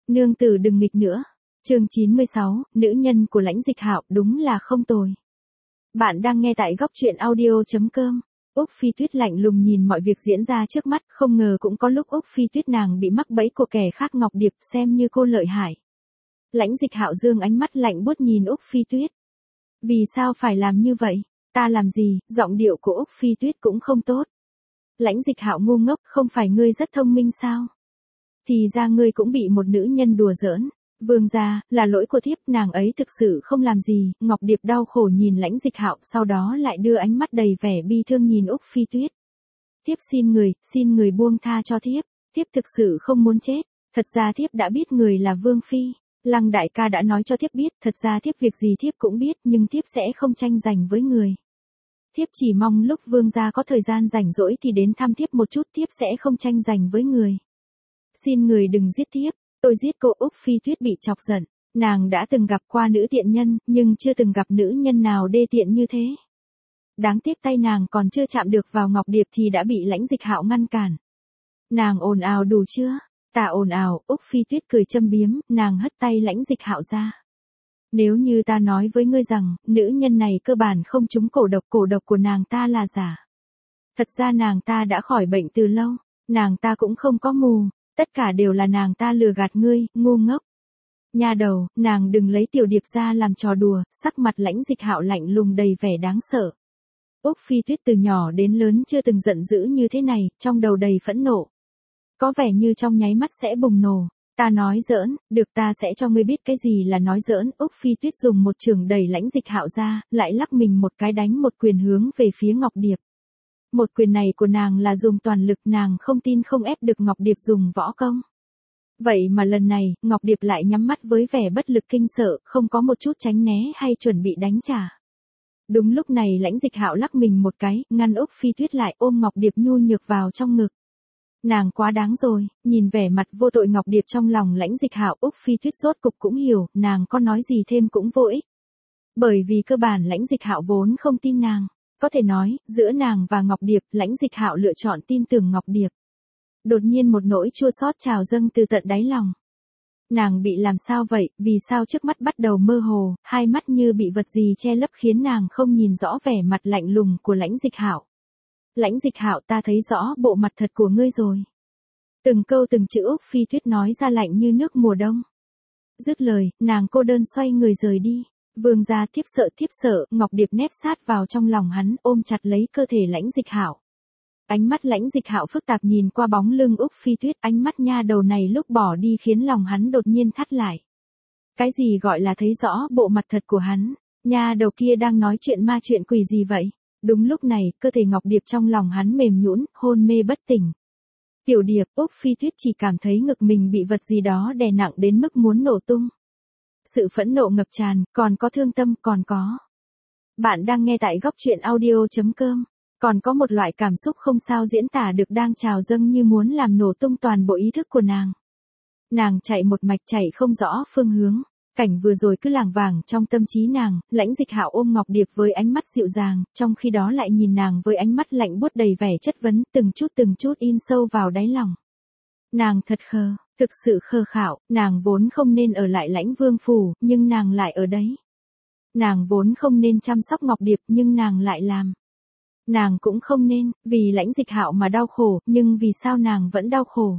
Nương tử đừng nghịch nữa. Chương 96, nữ nhân của Lãnh Dịch Hạo đúng là không tồi. Bạn đang nghe tại góc truyện audio.com. Úc Phi Tuyết lạnh lùng nhìn mọi việc diễn ra trước mắt, không ngờ cũng có lúc Úc Phi Tuyết nàng bị mắc bẫy của kẻ khác. Ngọc Điệp xem như cô lợi hại. Lãnh Dịch Hạo dương ánh mắt lạnh buốt nhìn Úc Phi Tuyết. Vì sao phải làm như vậy? Ta làm gì? Giọng điệu của Úc Phi Tuyết cũng không tốt. Lãnh Dịch Hạo ngu ngốc, không phải ngươi rất thông minh sao? Thì ra ngươi cũng bị một nữ nhân đùa giỡn. Vương gia, là lỗi của thiếp, nàng ấy thực sự không làm gì. Ngọc Điệp đau khổ nhìn Lãnh Dịch Hạo, sau đó lại đưa ánh mắt đầy vẻ bi thương nhìn Úc Phi Tuyết. Thiếp xin người buông tha cho thiếp. Thiếp thực sự không muốn chết. Thật ra thiếp đã biết người là Vương Phi. Lăng đại ca đã nói cho thiếp biết, thật ra thiếp việc gì thiếp cũng biết, nhưng thiếp sẽ không tranh giành với người. Thiếp chỉ mong lúc vương gia có thời gian rảnh rỗi thì đến thăm thiếp một chút, thiếp sẽ không tranh giành với người. Xin người đừng giết thiếp, tôi giết cô. Úc Phi Tuyết bị chọc giận, nàng đã từng gặp qua nữ tiện nhân, nhưng chưa từng gặp nữ nhân nào đê tiện như thế. Đáng tiếc tay nàng còn chưa chạm được vào Ngọc Điệp thì đã bị Lãnh Dịch Hạo ngăn cản. Nàng ồn ào đủ chưa? Ta ồn ào. Úc Phi Tuyết cười châm biếm, nàng hất tay Lãnh Dịch Hạo ra. Nếu như ta nói với ngươi rằng, nữ nhân này cơ bản không trúng cổ độc của nàng ta là giả. Thật ra nàng ta đã khỏi bệnh từ lâu, nàng ta cũng không có mù, tất cả đều là nàng ta lừa gạt ngươi, ngu ngốc. Nha đầu, nàng đừng lấy Tiểu Điệp ra làm trò đùa. Sắc mặt Lãnh Dịch Hạo lạnh lùng đầy vẻ đáng sợ. Úc Phi Tuyết từ nhỏ đến lớn chưa từng giận dữ như thế này, trong đầu đầy phẫn nộ. Có vẻ như trong nháy mắt sẽ bùng nổ. Ta nói giỡn, được, ta sẽ cho ngươi biết cái gì là nói giỡn. Úc Phi Tuyết dùng một chưởng đẩy Lãnh Dịch Hạo ra, lại lắc mình một cái đánh một quyền hướng về phía Ngọc Điệp. Một quyền này của nàng là dùng toàn lực, nàng không tin không ép được Ngọc Điệp dùng võ công. Vậy mà lần này, Ngọc Điệp lại nhắm mắt với vẻ bất lực kinh sợ, không có một chút tránh né hay chuẩn bị đánh trả. Đúng lúc này Lãnh Dịch Hạo lắc mình một cái, ngăn Úc Phi Tuyết lại, ôm Ngọc Điệp nhu nhược vào trong ngực. Nàng quá đáng rồi. Nhìn vẻ mặt vô tội Ngọc Điệp trong lòng Lãnh Dịch Hạo, Úc Phi Tuyết rốt cục cũng hiểu, nàng có nói gì thêm cũng vô ích. Bởi vì cơ bản Lãnh Dịch Hạo vốn không tin nàng. Có thể nói, giữa nàng và Ngọc Điệp, Lãnh Dịch Hạo lựa chọn tin tưởng Ngọc Điệp. Đột nhiên một nỗi chua xót trào dâng từ tận đáy lòng. Nàng bị làm sao vậy? Vì sao trước mắt bắt đầu mơ hồ, hai mắt như bị vật gì che lấp khiến nàng không nhìn rõ vẻ mặt lạnh lùng của Lãnh Dịch Hạo. Lãnh Dịch Hạo, ta thấy rõ bộ mặt thật của ngươi rồi. Từng câu từng chữ Úc Phi Tuyết nói ra lạnh như nước mùa đông. Dứt lời, nàng cô đơn xoay người rời đi. Vương gia, thiếp sợ. Ngọc Điệp nép sát vào trong lòng hắn, ôm chặt lấy cơ thể Lãnh Dịch Hạo. Ánh mắt Lãnh Dịch Hạo phức tạp nhìn qua bóng lưng Úc Phi Tuyết, ánh mắt nha đầu này lúc bỏ đi khiến lòng hắn đột nhiên thắt lại. Cái gì gọi là thấy rõ bộ mặt thật của hắn? Nha đầu kia đang nói chuyện ma chuyện quỷ gì vậy? Đúng lúc này, cơ thể Ngọc Điệp trong lòng hắn mềm nhũn, hôn mê bất tỉnh. Tiểu Điệp, Úc Phi Tuyết chỉ cảm thấy ngực mình bị vật gì đó đè nặng đến mức muốn nổ tung. Sự phẫn nộ ngập tràn, còn có thương tâm, còn có. Bạn đang nghe tại góc truyện audio.com. Còn có một loại cảm xúc không sao diễn tả được đang trào dâng như muốn làm nổ tung toàn bộ ý thức của nàng. Nàng chạy một mạch chạy không rõ phương hướng. Cảnh vừa rồi cứ lảng vảng trong tâm trí nàng. Lãnh Dịch Hạo ôm Ngọc Điệp với ánh mắt dịu dàng, trong khi đó lại nhìn nàng với ánh mắt lạnh buốt đầy vẻ chất vấn, từng chút in sâu vào đáy lòng. Nàng thật khờ, thực sự khờ khạo, nàng vốn không nên ở lại Lãnh Vương phủ, nhưng nàng lại ở đấy. Nàng vốn không nên chăm sóc Ngọc Điệp, nhưng nàng lại làm. Nàng cũng không nên, vì Lãnh Dịch Hạo mà đau khổ, nhưng vì sao nàng vẫn đau khổ?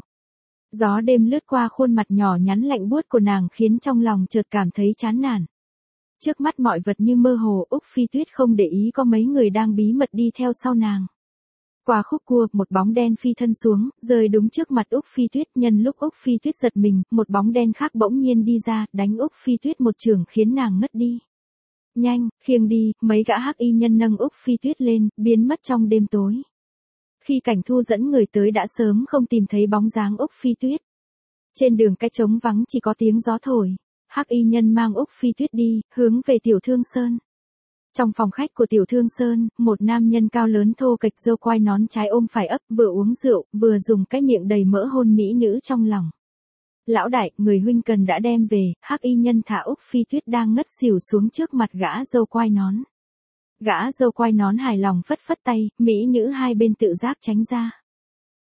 Gió đêm lướt qua khuôn mặt nhỏ nhắn lạnh buốt của nàng khiến trong lòng chợt cảm thấy chán nản. Trước mắt mọi vật như mơ hồ, Úc Phi Tuyết không để ý có mấy người đang bí mật đi theo sau nàng. Qua khúc cua, một bóng đen phi thân xuống, rơi đúng trước mặt Úc Phi Tuyết. Nhân lúc Úc Phi Tuyết giật mình, một bóng đen khác bỗng nhiên đi ra, đánh Úc Phi Tuyết một chưởng khiến nàng ngất đi. Nhanh, khiêng đi. Mấy gã hắc y nhân nâng Úc Phi Tuyết lên, biến mất trong đêm tối. Khi Cảnh Thu dẫn người tới đã sớm không tìm thấy bóng dáng Úc Phi Tuyết. Trên đường cái trống vắng chỉ có tiếng gió thổi. Hắc y nhân mang Úc Phi Tuyết đi, hướng về Tiểu Thương Sơn. Trong phòng khách của Tiểu Thương Sơn, một nam nhân cao lớn thô kệch râu quai nón trái ôm phải ấp, vừa uống rượu, vừa dùng cái miệng đầy mỡ hôn mỹ nữ trong lòng. Lão đại, người huynh cần đã đem về. Hắc y nhân thả Úc Phi Tuyết đang ngất xỉu xuống trước mặt gã râu quai nón. Gã râu quai nón hài lòng phất phất tay, mỹ nữ hai bên tự giác tránh ra.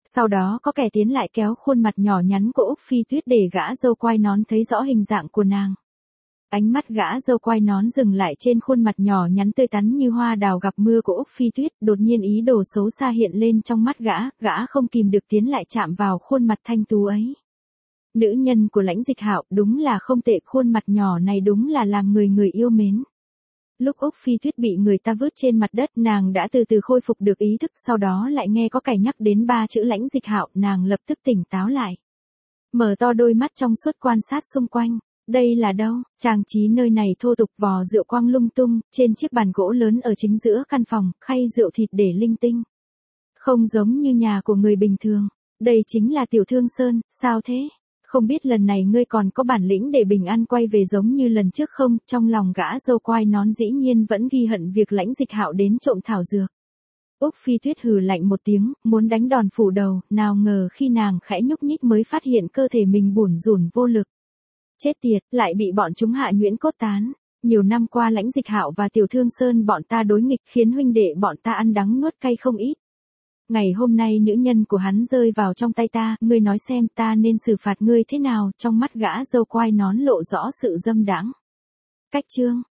Sau đó có kẻ tiến lại kéo khuôn mặt nhỏ nhắn của Úc Phi Tuyết để gã dâu quai nón thấy rõ hình dạng của nàng. Ánh mắt gã dâu quai nón dừng lại trên khuôn mặt nhỏ nhắn tươi tắn như hoa đào gặp mưa của Úc Phi Tuyết, đột nhiên ý đồ xấu xa hiện lên trong mắt gã không kìm được tiến lại chạm vào khuôn mặt thanh tú ấy. Nữ nhân của Lãnh Dịch Hạo đúng là không tệ, khuôn mặt nhỏ này đúng là làm người người yêu mến. Lúc Úc Phi Tuyết bị người ta vứt trên mặt đất, nàng đã từ từ khôi phục được ý thức, sau đó lại nghe có kẻ nhắc đến 3 chữ Lãnh Dịch Hạo, nàng lập tức tỉnh táo lại. Mở to đôi mắt trong suốt quan sát xung quanh. Đây là đâu? Trang trí nơi này thô tục, vò rượu quang lung tung, trên chiếc bàn gỗ lớn ở chính giữa căn phòng, khay rượu thịt để linh tinh. Không giống như nhà của người bình thường. Đây chính là Tiểu Thương Sơn, sao thế? Không biết lần này ngươi còn có bản lĩnh để bình an quay về giống như lần trước không? Trong lòng gã dâu quai nón dĩ nhiên vẫn ghi hận việc Lãnh Dịch Hạo đến trộm thảo dược. Úc Phi Tuyết hừ lạnh một tiếng, muốn đánh đòn phủ đầu, nào ngờ khi nàng khẽ nhúc nhích mới phát hiện cơ thể mình bủn rủn vô lực. Chết tiệt, lại bị bọn chúng hạ nhuyễn cốt tán. Nhiều năm qua Lãnh Dịch Hạo và Tiểu Thương Sơn bọn ta đối nghịch, khiến huynh đệ bọn ta ăn đắng nuốt cay không ít. Ngày hôm nay nữ nhân của hắn rơi vào trong tay ta, ngươi nói xem ta nên xử phạt ngươi thế nào? Trong mắt gã dâu quai nón lộ rõ sự dâm đãng. Cách chương